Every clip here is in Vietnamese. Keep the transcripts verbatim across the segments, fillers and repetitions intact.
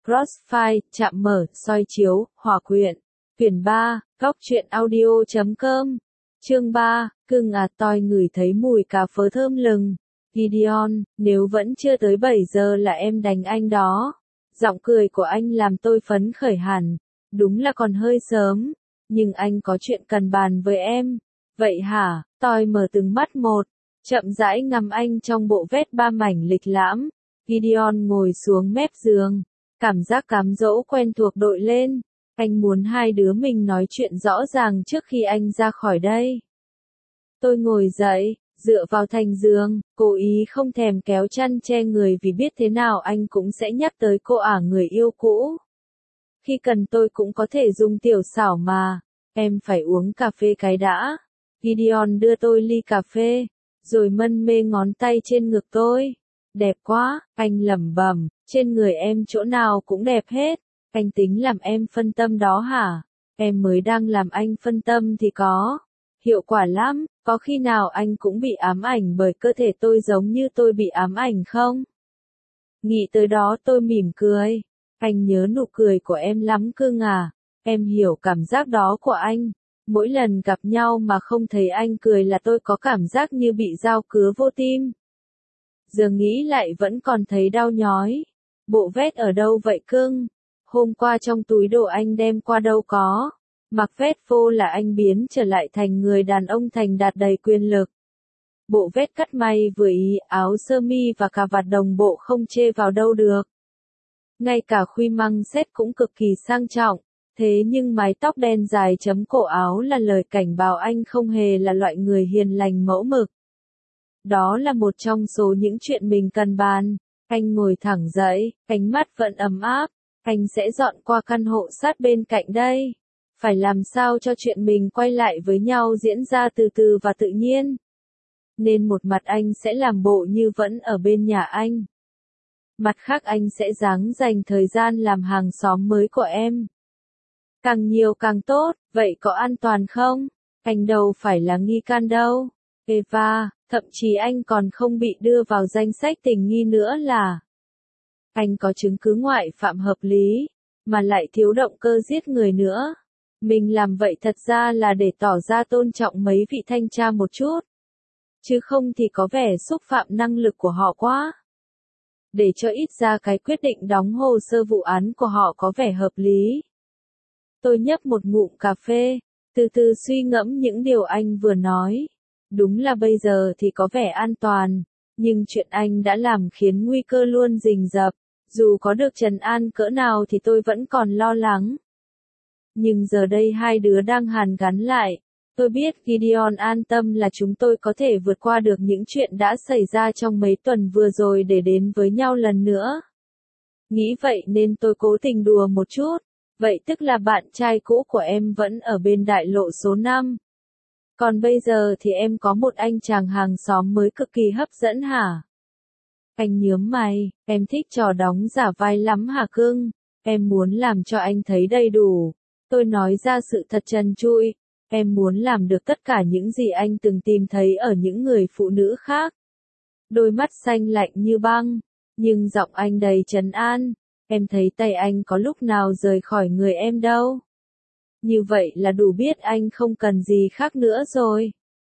Crossfire, chạm mở, soi chiếu, hòa quyện. Quyển ba, góc truyện audio chấm com. Chương ba, cưng à toi ngửi thấy mùi cà phớ thơm lừng. Gideon, nếu vẫn chưa tới bảy giờ là em đánh anh đó. Giọng cười của anh làm tôi phấn khởi hẳn. Đúng là còn hơi sớm, nhưng anh có chuyện cần bàn với em. Vậy hả? Toi mở từng mắt một, chậm rãi ngắm anh trong bộ vest ba mảnh lịch lãm. Gideon ngồi xuống mép giường, cảm giác cám dỗ quen thuộc đội lên. Anh muốn hai đứa mình nói chuyện rõ ràng trước khi anh ra khỏi đây. Tôi ngồi dậy, dựa vào thành giường, cố ý không thèm kéo chăn che người vì biết thế nào anh cũng sẽ nhắc tới cô ả người yêu cũ. Khi cần tôi cũng có thể dùng tiểu xảo mà. Em phải uống cà phê cái đã. Gideon đưa tôi ly cà phê, rồi mân mê ngón tay trên ngực tôi. Đẹp quá, anh lẩm bẩm, trên người em chỗ nào cũng đẹp hết. Anh tính làm em phân tâm đó hả? Em mới đang làm anh phân tâm thì có. Hiệu quả lắm, có khi nào anh cũng bị ám ảnh bởi cơ thể tôi giống như tôi bị ám ảnh không? Nghĩ tới đó tôi mỉm cười. Anh nhớ nụ cười của em lắm cưng à. Em hiểu cảm giác đó của anh. Mỗi lần gặp nhau mà không thấy anh cười là tôi có cảm giác như bị dao cứa vô tim. Giờ nghĩ lại vẫn còn thấy đau nhói. Bộ vest ở đâu vậy cưng? Hôm qua trong túi đồ anh đem qua đâu có. Mặc vest vô là anh biến trở lại thành người đàn ông thành đạt đầy quyền lực. Bộ vest cắt may vừa ý, áo sơ mi và cà vạt đồng bộ không chê vào đâu được. Ngay cả khuy măng set cũng cực kỳ sang trọng. Thế nhưng mái tóc đen dài chấm cổ áo là lời cảnh báo anh không hề là loại người hiền lành mẫu mực. Đó là một trong số những chuyện mình cần bàn. Anh ngồi thẳng dậy, ánh mắt vẫn ấm áp. Anh sẽ dọn qua căn hộ sát bên cạnh đây. Phải làm sao cho chuyện mình quay lại với nhau diễn ra từ từ và tự nhiên. Nên một mặt anh sẽ làm bộ như vẫn ở bên nhà anh. Mặt khác anh sẽ ráng dành thời gian làm hàng xóm mới của em. Càng nhiều càng tốt, vậy có an toàn không? Anh đâu phải là nghi can đâu. Eva, thậm chí anh còn không bị đưa vào danh sách tình nghi nữa là. Anh có chứng cứ ngoại phạm hợp lý, mà lại thiếu động cơ giết người nữa. Mình làm vậy thật ra là để tỏ ra tôn trọng mấy vị thanh tra một chút. Chứ không thì có vẻ xúc phạm năng lực của họ quá. Để cho ít ra cái quyết định đóng hồ sơ vụ án của họ có vẻ hợp lý. Tôi nhấp một ngụm cà phê, từ từ suy ngẫm những điều anh vừa nói. Đúng là bây giờ thì có vẻ an toàn, nhưng chuyện anh đã làm khiến nguy cơ luôn rình rập. Dù có được trấn an cỡ nào thì tôi vẫn còn lo lắng. Nhưng giờ đây hai đứa đang hàn gắn lại. Tôi biết Gideon an tâm là chúng tôi có thể vượt qua được những chuyện đã xảy ra trong mấy tuần vừa rồi để đến với nhau lần nữa. Nghĩ vậy nên tôi cố tình đùa một chút. Vậy tức là bạn trai cũ của em vẫn ở bên đại lộ số năm. Còn bây giờ thì em có một anh chàng hàng xóm mới cực kỳ hấp dẫn hả? Anh nhướng mày, em thích trò đóng giả vai lắm hả cưng? Em muốn làm cho anh thấy đầy đủ. Tôi nói ra sự thật trần trụi. Em muốn làm được tất cả những gì anh từng tìm thấy ở những người phụ nữ khác. Đôi mắt xanh lạnh như băng, nhưng giọng anh đầy trấn an. Em thấy tay anh có lúc nào rời khỏi người em đâu. Như vậy là đủ biết anh không cần gì khác nữa rồi.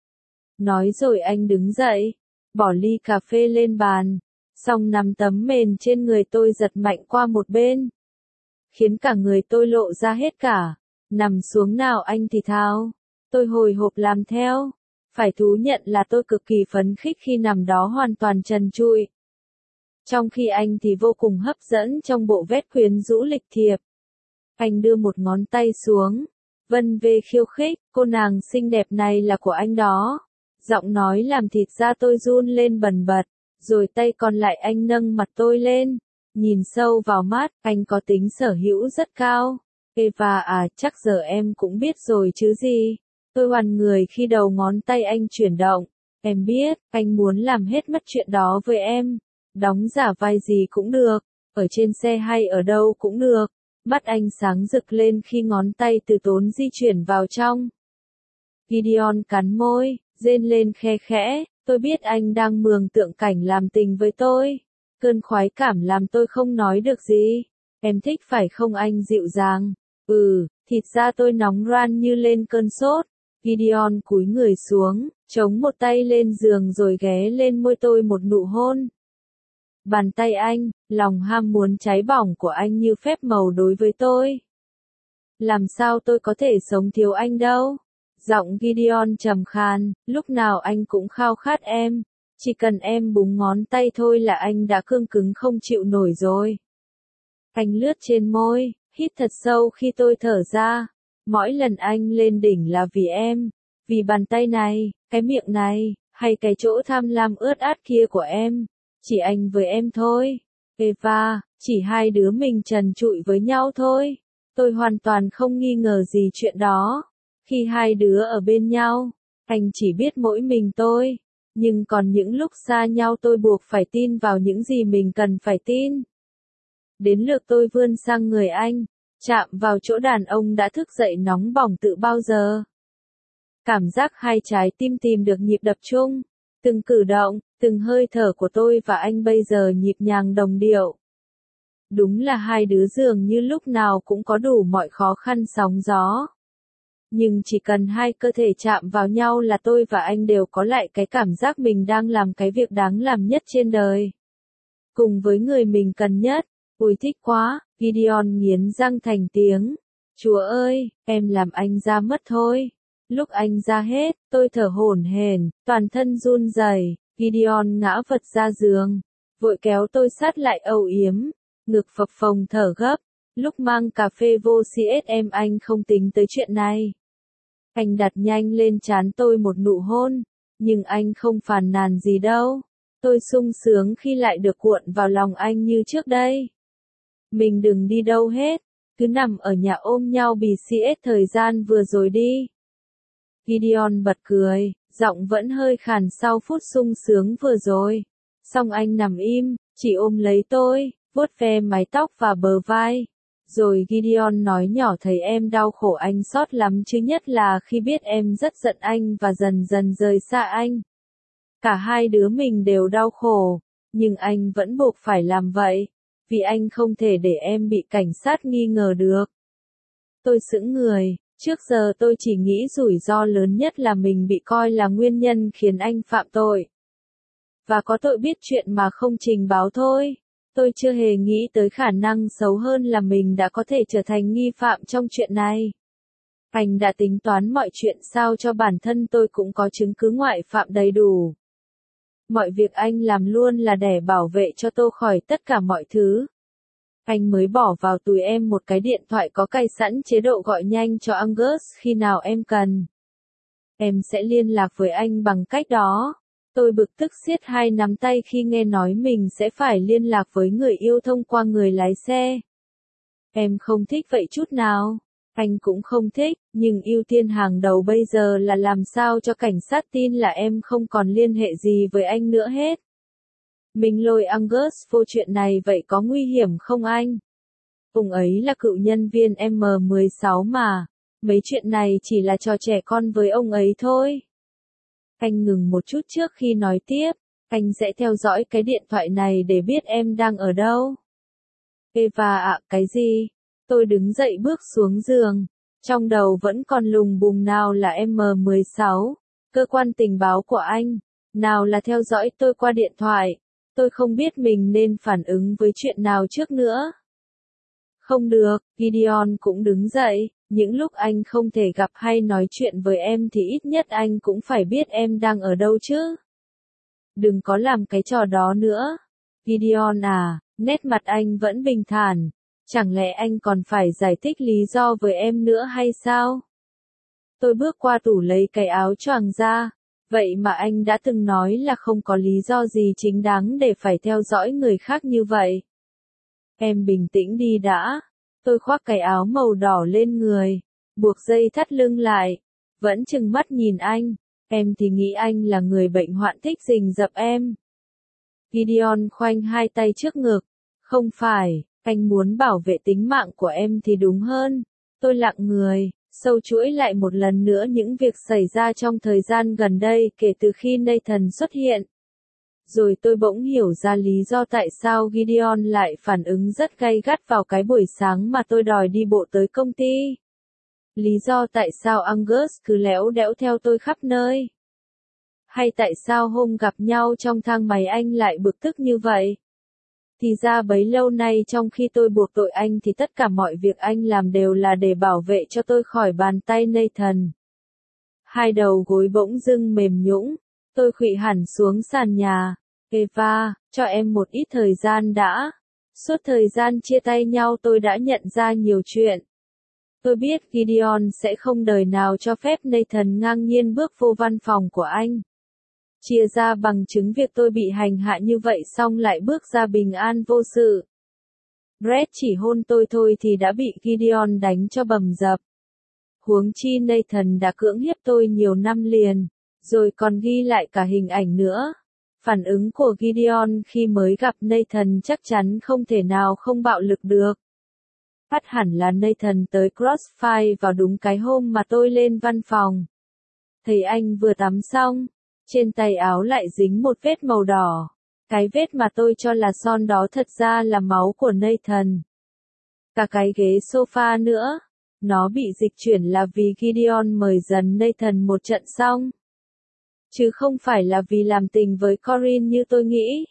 Nói rồi anh đứng dậy, bỏ ly cà phê lên bàn, xong nằm tấm mền trên người tôi giật mạnh qua một bên. Khiến cả người tôi lộ ra hết cả. Nằm xuống nào anh thì thào. Tôi hồi hộp làm theo. Phải thú nhận là tôi cực kỳ phấn khích khi nằm đó hoàn toàn trần trụi. Trong khi anh thì vô cùng hấp dẫn trong bộ vest quyến rũ lịch thiệp. Anh đưa một ngón tay xuống, vân vê khiêu khích, cô nàng xinh đẹp này là của anh đó. Giọng nói làm thịt da tôi run lên bần bật, rồi tay còn lại anh nâng mặt tôi lên, nhìn sâu vào mắt, anh có tính sở hữu rất cao. Eva à, chắc giờ em cũng biết rồi chứ gì. Tôi hoàn người khi đầu ngón tay anh chuyển động. Em biết, anh muốn làm hết mất chuyện đó với em. Đóng giả vai gì cũng được, ở trên xe hay ở đâu cũng được. Mắt anh sáng rực lên khi ngón tay từ tốn di chuyển vào trong. Gideon cắn môi, rên lên khe khẽ, tôi biết anh đang mường tượng cảnh làm tình với tôi. Cơn khoái cảm làm tôi không nói được gì. Em thích phải không anh dịu dàng? Ừ, thịt da tôi nóng ran như lên cơn sốt. Gideon cúi người xuống, chống một tay lên giường rồi ghé lên môi tôi một nụ hôn. Bàn tay anh, lòng ham muốn cháy bỏng của anh như phép màu đối với tôi. Làm sao tôi có thể sống thiếu anh đâu? Giọng Gideon trầm khan, lúc nào anh cũng khao khát em. Chỉ cần em búng ngón tay thôi là anh đã cương cứng không chịu nổi rồi. Anh lướt trên môi, hít thật sâu khi tôi thở ra. Mỗi lần anh lên đỉnh là vì em. Vì bàn tay này, cái miệng này, hay cái chỗ tham lam ướt át kia của em. Chỉ anh với em thôi. Eva, chỉ hai đứa mình trần trụi với nhau thôi. Tôi hoàn toàn không nghi ngờ gì chuyện đó. Khi hai đứa ở bên nhau, anh chỉ biết mỗi mình tôi. Nhưng còn những lúc xa nhau tôi buộc phải tin vào những gì mình cần phải tin. Đến lượt tôi vươn sang người anh, chạm vào chỗ đàn ông đã thức dậy nóng bỏng từ bao giờ. Cảm giác hai trái tim tìm được nhịp đập chung. Từng cử động, từng hơi thở của tôi và anh bây giờ nhịp nhàng đồng điệu. Đúng là hai đứa dường như lúc nào cũng có đủ mọi khó khăn sóng gió. Nhưng chỉ cần hai cơ thể chạm vào nhau là tôi và anh đều có lại cái cảm giác mình đang làm cái việc đáng làm nhất trên đời. Cùng với người mình cần nhất. Ui thích quá, Gideon nghiến răng thành tiếng. Chúa ơi, em làm anh ra mất thôi. Lúc anh ra hết, tôi thở hổn hển, toàn thân run rẩy. Gideon ngã vật ra giường, vội kéo tôi sát lại âu yếm, ngực phập phồng thở gấp. Lúc mang cà phê vô xê ét em anh không tính tới chuyện này. Anh đặt nhanh lên trán tôi một nụ hôn, nhưng anh không phàn nàn gì đâu. Tôi sung sướng khi lại được cuộn vào lòng anh như trước đây. Mình đừng đi đâu hết, cứ nằm ở nhà ôm nhau bì xi ét thời gian vừa rồi đi. Gideon bật cười, giọng vẫn hơi khàn sau phút sung sướng vừa rồi. Xong anh nằm im, chỉ ôm lấy tôi, vuốt ve mái tóc và bờ vai. Rồi Gideon nói nhỏ thấy em đau khổ anh xót lắm chứ nhất là khi biết em rất giận anh và dần dần rời xa anh. Cả hai đứa mình đều đau khổ, nhưng anh vẫn buộc phải làm vậy. Vì anh không thể để em bị cảnh sát nghi ngờ được. Tôi sững người, trước giờ tôi chỉ nghĩ rủi ro lớn nhất là mình bị coi là nguyên nhân khiến anh phạm tội. Và có tội biết chuyện mà không trình báo thôi. Tôi chưa hề nghĩ tới khả năng xấu hơn là mình đã có thể trở thành nghi phạm trong chuyện này. Anh đã tính toán mọi chuyện sao cho bản thân tôi cũng có chứng cứ ngoại phạm đầy đủ. Mọi việc anh làm luôn là để bảo vệ cho tôi khỏi tất cả mọi thứ. Anh mới bỏ vào túi em một cái điện thoại có cài sẵn chế độ gọi nhanh cho Angus khi nào em cần. Em sẽ liên lạc với anh bằng cách đó. Tôi bực tức siết hai nắm tay khi nghe nói mình sẽ phải liên lạc với người yêu thông qua người lái xe. Em không thích vậy chút nào. Anh cũng không thích, nhưng ưu tiên hàng đầu bây giờ là làm sao cho cảnh sát tin là em không còn liên hệ gì với anh nữa hết. Mình lôi Angus vô chuyện này vậy có nguy hiểm không anh? Ông ấy là cựu nhân viên em mười sáu mà. Mấy chuyện này chỉ là trò trẻ con với ông ấy thôi. Anh ngừng một chút trước khi nói tiếp. Anh sẽ theo dõi cái điện thoại này để biết em đang ở đâu. Eva ạ, cái gì? Tôi đứng dậy bước xuống giường. Trong đầu vẫn còn lùng bùng nào là em mười sáu. Cơ quan tình báo của anh. Nào là theo dõi tôi qua điện thoại. Tôi không biết mình nên phản ứng với chuyện nào trước nữa. Không được, Gideon cũng đứng dậy. Những lúc anh không thể gặp hay nói chuyện với em thì ít nhất anh cũng phải biết em đang ở đâu chứ. Đừng có làm cái trò đó nữa. Gideon à, nét mặt anh vẫn bình thản. Chẳng lẽ anh còn phải giải thích lý do với em nữa hay sao? Tôi bước qua tủ lấy cái áo choàng ra. Vậy mà anh đã từng nói là không có lý do gì chính đáng để phải theo dõi người khác như vậy. Em bình tĩnh đi đã. Tôi khoác cái áo màu đỏ lên người, buộc dây thắt lưng lại, vẫn trừng mắt nhìn anh. Em thì nghĩ anh là người bệnh hoạn thích rình rập em. Gideon khoanh hai tay trước ngực. Không phải, anh muốn bảo vệ tính mạng của em thì đúng hơn. Tôi lặng người, sâu chuỗi lại một lần nữa những việc xảy ra trong thời gian gần đây kể từ khi Nathan xuất hiện. Rồi tôi bỗng hiểu ra lý do tại sao Gideon lại phản ứng rất gay gắt vào cái buổi sáng mà tôi đòi đi bộ tới công ty. Lý do tại sao Angus cứ léo đẽo theo tôi khắp nơi. Hay tại sao hôm gặp nhau trong thang máy anh lại bực tức như vậy? Thì ra bấy lâu nay trong khi tôi buộc tội anh thì tất cả mọi việc anh làm đều là để bảo vệ cho tôi khỏi bàn tay Nathan. Hai đầu gối bỗng dưng mềm nhũn, tôi khuỵu hẳn xuống sàn nhà. Eva, cho em một ít thời gian đã. Suốt thời gian chia tay nhau tôi đã nhận ra nhiều chuyện. Tôi biết Gideon sẽ không đời nào cho phép Nathan ngang nhiên bước vô văn phòng của anh. Chia ra bằng chứng việc tôi bị hành hạ như vậy xong lại bước ra bình an vô sự. Brett chỉ hôn tôi thôi thì đã bị Gideon đánh cho bầm dập. Huống chi Nathan đã cưỡng hiếp tôi nhiều năm liền, rồi còn ghi lại cả hình ảnh nữa. Phản ứng của Gideon khi mới gặp Nathan chắc chắn không thể nào không bạo lực được. Bắt hẳn là Nathan tới Crossfire vào đúng cái hôm mà tôi lên văn phòng. Thấy anh vừa tắm xong, trên tay áo lại dính một vết màu đỏ. Cái vết mà tôi cho là son đó thật ra là máu của Nathan. Cả cái ghế sofa nữa, nó bị dịch chuyển là vì Gideon mời dần Nathan một trận xong. Chứ không phải là vì làm tình với Corinne như tôi nghĩ.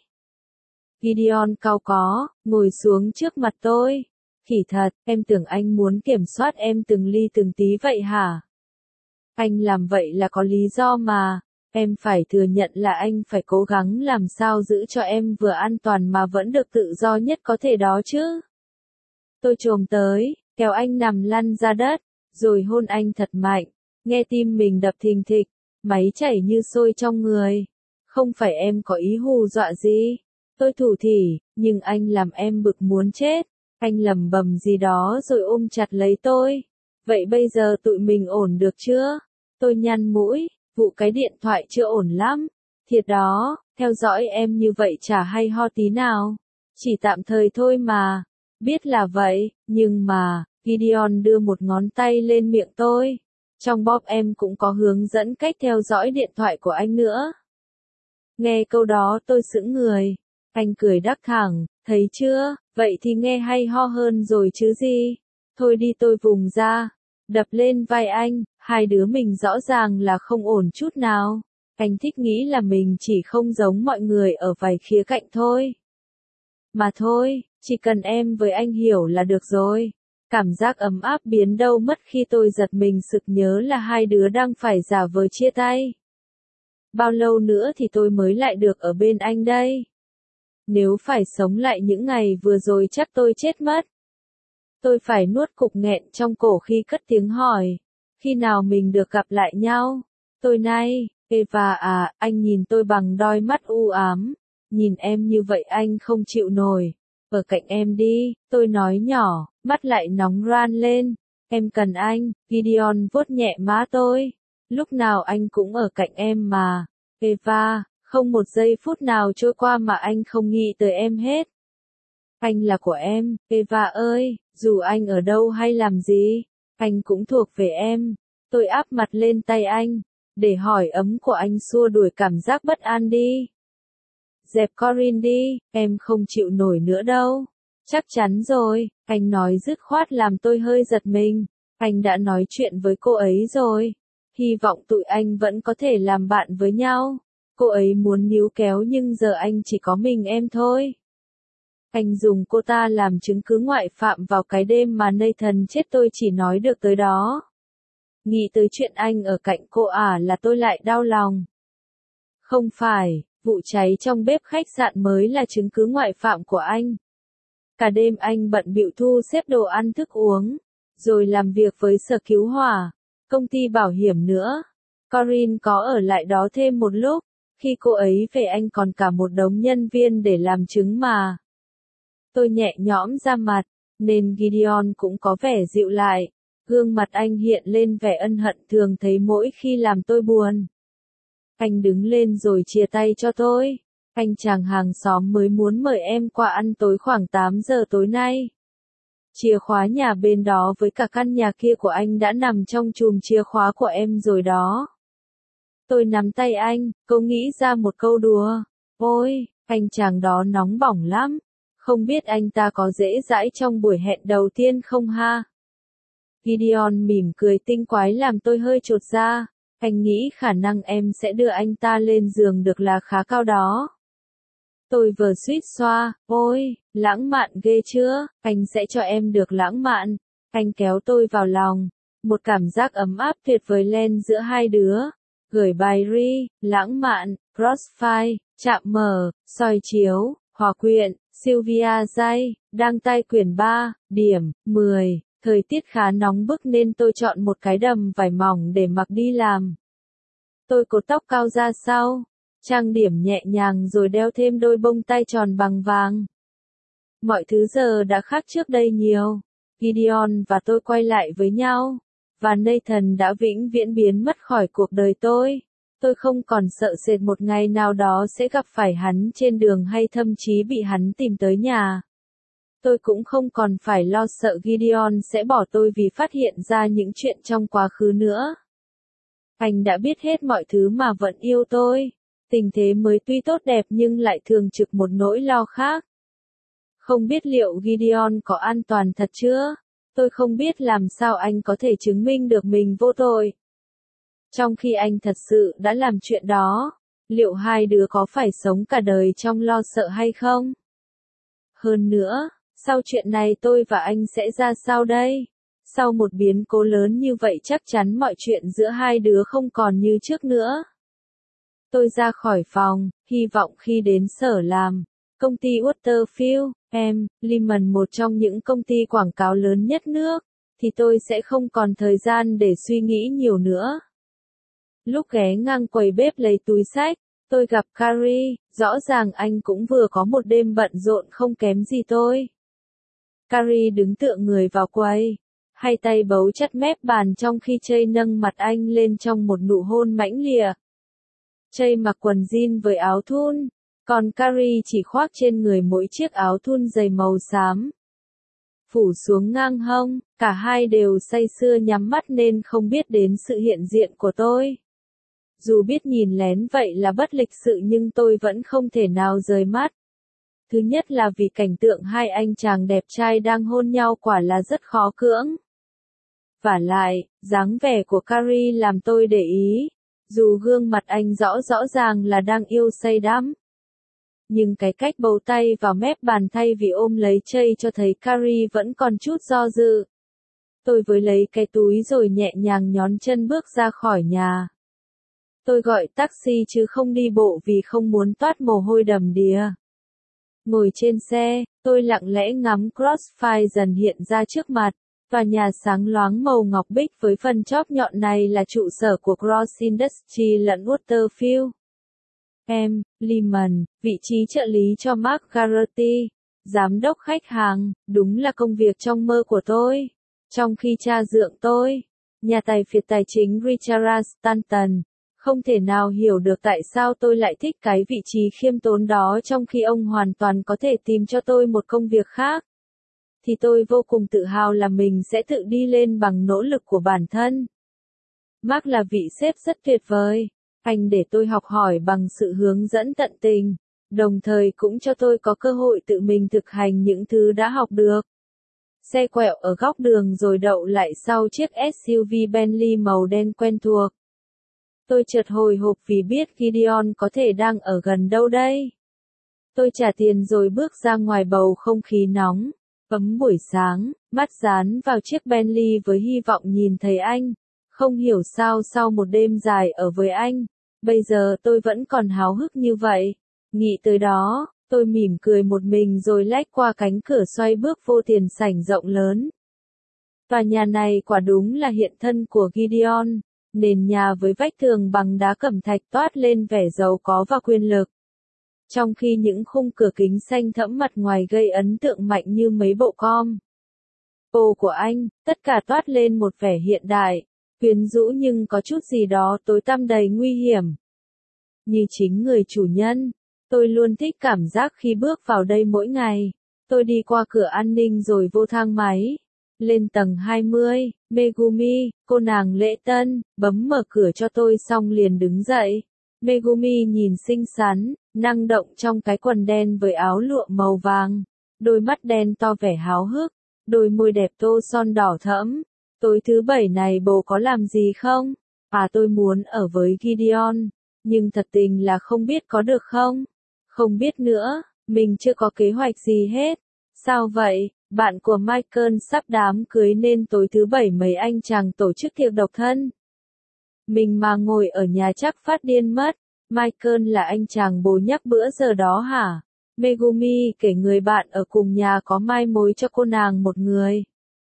Gideon cau có, ngồi xuống trước mặt tôi. Khỉ thật, em tưởng anh muốn kiểm soát em từng ly từng tí vậy hả? Anh làm vậy là có lý do mà. Em phải thừa nhận là anh phải cố gắng làm sao giữ cho em vừa an toàn mà vẫn được tự do nhất có thể đó chứ. Tôi chồm tới, kéo anh nằm lăn ra đất, rồi hôn anh thật mạnh. Nghe tim mình đập thình thịch, máy chảy như sôi trong người. Không phải em có ý hù dọa gì. Tôi thủ thỉ, nhưng anh làm em bực muốn chết. Anh lẩm bẩm gì đó rồi ôm chặt lấy tôi. Vậy bây giờ tụi mình ổn được chưa? Tôi nhăn mũi, vụ cái điện thoại chưa ổn lắm. Thiệt đó, theo dõi em như vậy chả hay ho tí nào. Chỉ tạm thời thôi mà. Biết là vậy, nhưng mà, Gideon đưa một ngón tay lên miệng tôi. Trong bóp em cũng có hướng dẫn cách theo dõi điện thoại của anh nữa. Nghe câu đó tôi sững người. Anh cười đắc thẳng, thấy chưa, vậy thì nghe hay ho hơn rồi chứ gì. Thôi đi tôi vùng ra, đập lên vai anh, hai đứa mình rõ ràng là không ổn chút nào. Anh thích nghĩ là mình chỉ không giống mọi người ở vài khía cạnh thôi. Mà thôi, chỉ cần em với anh hiểu là được rồi. Cảm giác ấm áp biến đâu mất khi tôi giật mình sực nhớ là hai đứa đang phải giả vờ chia tay. Bao lâu nữa thì tôi mới lại được ở bên anh đây? Nếu phải sống lại những ngày vừa rồi chắc tôi chết mất. Tôi phải nuốt cục nghẹn trong cổ khi cất tiếng hỏi. Khi nào mình được gặp lại nhau? Tôi này, Eva à, anh nhìn tôi bằng đôi mắt u ám. Nhìn em như vậy anh không chịu nổi. Ở cạnh em đi, tôi nói nhỏ, mắt lại nóng ran lên. Em cần anh, Gideon vuốt nhẹ má tôi. Lúc nào anh cũng ở cạnh em mà. Eva, không một giây phút nào trôi qua mà anh không nghĩ tới em hết. Anh là của em, Eva ơi, dù anh ở đâu hay làm gì, anh cũng thuộc về em. Tôi áp mặt lên tay anh, để hỏi ấm của anh xua đuổi cảm giác bất an đi. Dẹp Corinne đi, em không chịu nổi nữa đâu. Chắc chắn rồi, anh nói dứt khoát làm tôi hơi giật mình. Anh đã nói chuyện với cô ấy rồi. Hy vọng tụi anh vẫn có thể làm bạn với nhau. Cô ấy muốn níu kéo nhưng giờ anh chỉ có mình em thôi. Anh dùng cô ta làm chứng cứ ngoại phạm vào cái đêm mà Nathan chết tôi chỉ nói được tới đó. Nghĩ tới chuyện anh ở cạnh cô ả là tôi lại đau lòng. Không phải, vụ cháy trong bếp khách sạn mới là chứng cứ ngoại phạm của anh. Cả đêm anh bận bịu thu xếp đồ ăn thức uống, rồi làm việc với sở cứu hỏa, công ty bảo hiểm nữa. Corinne có ở lại đó thêm một lúc, khi cô ấy về anh còn cả một đống nhân viên để làm chứng mà. Tôi nhẹ nhõm ra mặt, nên Gideon cũng có vẻ dịu lại. Gương mặt anh hiện lên vẻ ân hận thường thấy mỗi khi làm tôi buồn. Anh đứng lên rồi chia tay cho tôi. Anh chàng hàng xóm mới muốn mời em qua ăn tối khoảng tám giờ tối nay. Chìa khóa nhà bên đó với cả căn nhà kia của anh đã nằm trong chùm chìa khóa của em rồi đó. Tôi nắm tay anh, cô nghĩ ra một câu đùa. Ôi, anh chàng đó nóng bỏng lắm. Không biết anh ta có dễ dãi trong buổi hẹn đầu tiên không ha? Gideon mỉm cười tinh quái làm tôi hơi chột dạ. Anh nghĩ khả năng em sẽ đưa anh ta lên giường được là khá cao đó. Tôi vừa suýt xoa, ôi, lãng mạn ghê chưa, anh sẽ cho em được lãng mạn. Anh kéo tôi vào lòng, một cảm giác ấm áp tuyệt vời lên giữa hai đứa. Gửi bài ri, lãng mạn, crossfire, chạm mở, soi chiếu, hòa quyện, Sylvia Day, đăng tay quyển ba, điểm, mười. Thời tiết khá nóng bức nên tôi chọn một cái đầm vải mỏng để mặc đi làm. Tôi cột tóc cao ra sau, trang điểm nhẹ nhàng rồi đeo thêm đôi bông tai tròn bằng vàng. Mọi thứ giờ đã khác trước đây nhiều. Gideon và tôi quay lại với nhau, và Nathan đã vĩnh viễn biến mất khỏi cuộc đời tôi. Tôi không còn sợ sệt một ngày nào đó sẽ gặp phải hắn trên đường hay thậm chí bị hắn tìm tới nhà. Tôi cũng không còn phải lo sợ Gideon sẽ bỏ tôi vì phát hiện ra những chuyện trong quá khứ nữa. Anh đã biết hết mọi thứ mà vẫn yêu tôi. Tình thế mới tuy tốt đẹp nhưng lại thường trực một nỗi lo khác. Không biết liệu Gideon có an toàn thật chưa? Tôi không biết làm sao anh có thể chứng minh được mình vô tội. Trong khi anh thật sự đã làm chuyện đó, liệu hai đứa có phải sống cả đời trong lo sợ hay không? Hơn nữa, sau chuyện này tôi và anh sẽ ra sao đây? Sau một biến cố lớn như vậy chắc chắn mọi chuyện giữa hai đứa không còn như trước nữa. Tôi ra khỏi phòng, hy vọng khi đến sở làm, công ty Waterfield, em, Lehman một trong những công ty quảng cáo lớn nhất nước, thì tôi sẽ không còn thời gian để suy nghĩ nhiều nữa. Lúc ghé ngang quầy bếp lấy túi xách, tôi gặp Carrie, rõ ràng anh cũng vừa có một đêm bận rộn không kém gì tôi. Carrie đứng tựa người vào quầy, hai tay bấu chặt mép bàn trong khi Jay nâng mặt anh lên trong một nụ hôn mãnh liệt. Jay mặc quần jean với áo thun, còn Carrie chỉ khoác trên người mỗi chiếc áo thun dày màu xám. Phủ xuống ngang hông, cả hai đều say sưa nhắm mắt nên không biết đến sự hiện diện của tôi. Dù biết nhìn lén vậy là bất lịch sự nhưng tôi vẫn không thể nào rời mắt. Thứ nhất là vì cảnh tượng hai anh chàng đẹp trai đang hôn nhau quả là rất khó cưỡng. Vả lại, dáng vẻ của Carrie làm tôi để ý, dù gương mặt anh rõ rõ ràng là đang yêu say đắm. Nhưng cái cách bấu tay vào mép bàn thay vì ôm lấy Jay cho thấy Carrie vẫn còn chút do dự. Tôi với lấy cái túi rồi nhẹ nhàng nhón chân bước ra khỏi nhà. Tôi gọi taxi chứ không đi bộ vì không muốn toát mồ hôi đầm đìa. Ngồi trên xe, tôi lặng lẽ ngắm Crossfire dần hiện ra trước mặt. Tòa nhà sáng loáng màu ngọc bích với phần chóp nhọn này là trụ sở của Cross Industries lẫn Waterfield. Em, Lehman, vị trí trợ lý cho Mark Garrity, giám đốc khách hàng, đúng là công việc trong mơ của tôi. Trong khi cha dượng tôi, nhà tài phiệt tài chính Richard Stanton, không thể nào hiểu được tại sao tôi lại thích cái vị trí khiêm tốn đó trong khi ông hoàn toàn có thể tìm cho tôi một công việc khác. Thì tôi vô cùng tự hào là mình sẽ tự đi lên bằng nỗ lực của bản thân. Mark là vị sếp rất tuyệt vời. Anh để tôi học hỏi bằng sự hướng dẫn tận tình, đồng thời cũng cho tôi có cơ hội tự mình thực hành những thứ đã học được. Xe quẹo ở góc đường rồi đậu lại sau chiếc ét u vê Bentley màu đen quen thuộc. Tôi chợt hồi hộp vì biết Gideon có thể đang ở gần đâu đây. Tôi trả tiền rồi bước ra ngoài bầu không khí nóng, ấm buổi sáng, mắt dán vào chiếc Bentley với hy vọng nhìn thấy anh. Không hiểu sao sau một đêm dài ở với anh, bây giờ tôi vẫn còn háo hức như vậy. Nghĩ tới đó, tôi mỉm cười một mình rồi lách qua cánh cửa xoay bước vô tiền sảnh rộng lớn. Tòa nhà này quả đúng là hiện thân của Gideon, nền nhà với vách tường bằng đá cẩm thạch toát lên vẻ giàu có và quyền lực. Trong khi những khung cửa kính xanh thẫm mặt ngoài gây ấn tượng mạnh như mấy bộ com. Ô của anh, tất cả toát lên một vẻ hiện đại, quyến rũ nhưng có chút gì đó tối tăm đầy nguy hiểm. Như chính người chủ nhân, tôi luôn thích cảm giác khi bước vào đây mỗi ngày. Tôi đi qua cửa an ninh rồi vô thang máy. Lên tầng hai mươi, Megumi, cô nàng lễ tân, bấm mở cửa cho tôi xong liền đứng dậy. Megumi nhìn xinh xắn, năng động trong cái quần đen với áo lụa màu vàng, đôi mắt đen to vẻ háo hức, đôi môi đẹp tô son đỏ thẫm. Tối thứ bảy này bố có làm gì không? À tôi muốn ở với Gideon, nhưng thật tình là không biết có được không? Không biết nữa, mình chưa có kế hoạch gì hết. Sao vậy? Bạn của Michael sắp đám cưới nên tối thứ bảy mấy anh chàng tổ chức tiệc độc thân. Mình mà ngồi ở nhà chắc phát điên mất. Michael là anh chàng bố nhắc bữa giờ đó hả? Megumi kể người bạn ở cùng nhà có mai mối cho cô nàng một người.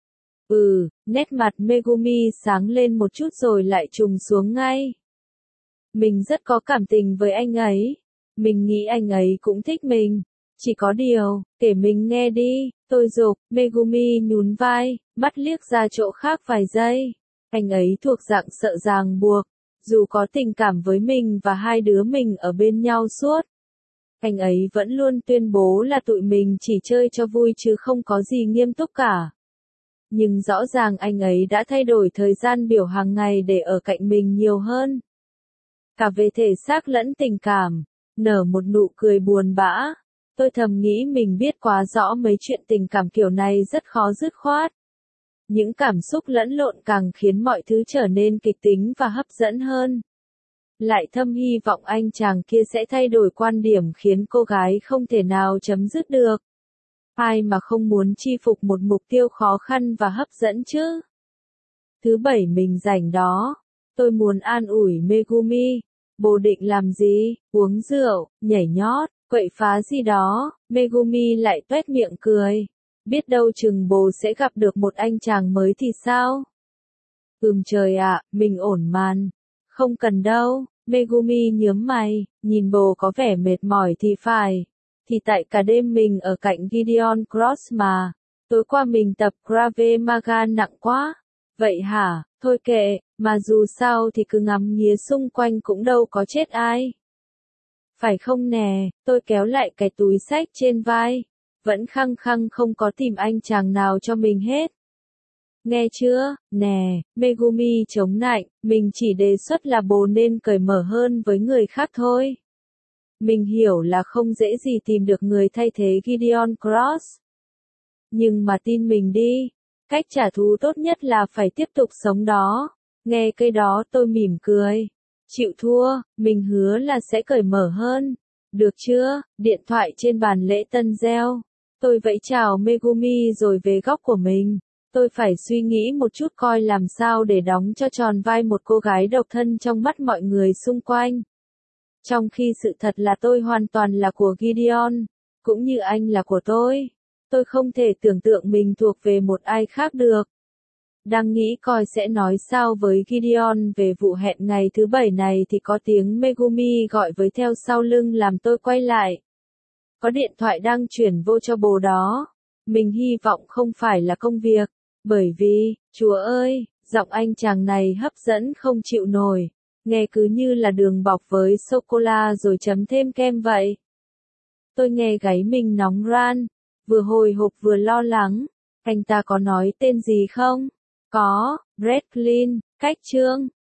Ừ, nét mặt Megumi sáng lên một chút rồi lại trùng xuống ngay. Mình rất có cảm tình với anh ấy. Mình nghĩ anh ấy cũng thích mình. Chỉ có điều, kể mình nghe đi, tôi giục. Megumi nhún vai, mắt liếc ra chỗ khác vài giây. Anh ấy thuộc dạng sợ ràng buộc. Dù có tình cảm với mình và hai đứa mình ở bên nhau suốt, anh ấy vẫn luôn tuyên bố là tụi mình chỉ chơi cho vui chứ không có gì nghiêm túc cả. Nhưng rõ ràng anh ấy đã thay đổi thời gian biểu hàng ngày để ở cạnh mình nhiều hơn. Cả về thể xác lẫn tình cảm. Nở một nụ cười buồn bã. Tôi thầm nghĩ mình biết quá rõ mấy chuyện tình cảm kiểu này rất khó dứt khoát. Những cảm xúc lẫn lộn càng khiến mọi thứ trở nên kịch tính và hấp dẫn hơn. Lại thầm hy vọng anh chàng kia sẽ thay đổi quan điểm khiến cô gái không thể nào chấm dứt được. Ai mà không muốn chi phục một mục tiêu khó khăn và hấp dẫn chứ? Thứ bảy mình rảnh đó. Tôi muốn an ủi Megumi. Bố định làm gì? Uống rượu, nhảy nhót, quậy phá gì đó. Megumi lại tuét miệng cười. Biết đâu chừng bố sẽ gặp được một anh chàng mới thì sao? Ừm trời ạ, mình ổn màn. Không cần đâu. Megumi nhướng mày, nhìn bố có vẻ mệt mỏi thì phải. Thì tại cả đêm mình ở cạnh Gideon Cross mà. Tối qua mình tập Krav Maga nặng quá. Vậy hả? Thôi kệ, mà dù sao thì cứ ngắm nghía xung quanh cũng đâu có chết ai. Phải không nè? Tôi kéo lại cái túi xách trên vai. Vẫn khăng khăng không có tìm anh chàng nào cho mình hết. Nghe chưa? Nè, Megumi chống nạnh, mình chỉ đề xuất là bố nên cởi mở hơn với người khác thôi. Mình hiểu là không dễ gì tìm được người thay thế Gideon Cross. Nhưng mà tin mình đi, cách trả thù tốt nhất là phải tiếp tục sống đó. Nghe cái đó tôi mỉm cười. Chịu thua, mình hứa là sẽ cởi mở hơn. Được chưa? Điện thoại trên bàn lễ tân reo. Tôi vẫy chào Megumi rồi về góc của mình. Tôi phải suy nghĩ một chút coi làm sao để đóng cho tròn vai một cô gái độc thân trong mắt mọi người xung quanh. Trong khi sự thật là tôi hoàn toàn là của Gideon, cũng như anh là của tôi. Tôi không thể tưởng tượng mình thuộc về một ai khác được. Đang nghĩ coi sẽ nói sao với Gideon về vụ hẹn ngày thứ bảy này thì có tiếng Megumi gọi với theo sau lưng làm tôi quay lại. Có điện thoại đang chuyển vô cho bố đó. Mình hy vọng không phải là công việc. Bởi vì, chúa ơi, giọng anh chàng này hấp dẫn không chịu nổi. Nghe cứ như là đường bọc với sô-cô-la rồi chấm thêm kem vậy. Tôi nghe gáy mình nóng ran. Vừa hồi hộp vừa lo lắng. Anh ta có nói tên gì không? Có, Brett Clean, cách trương.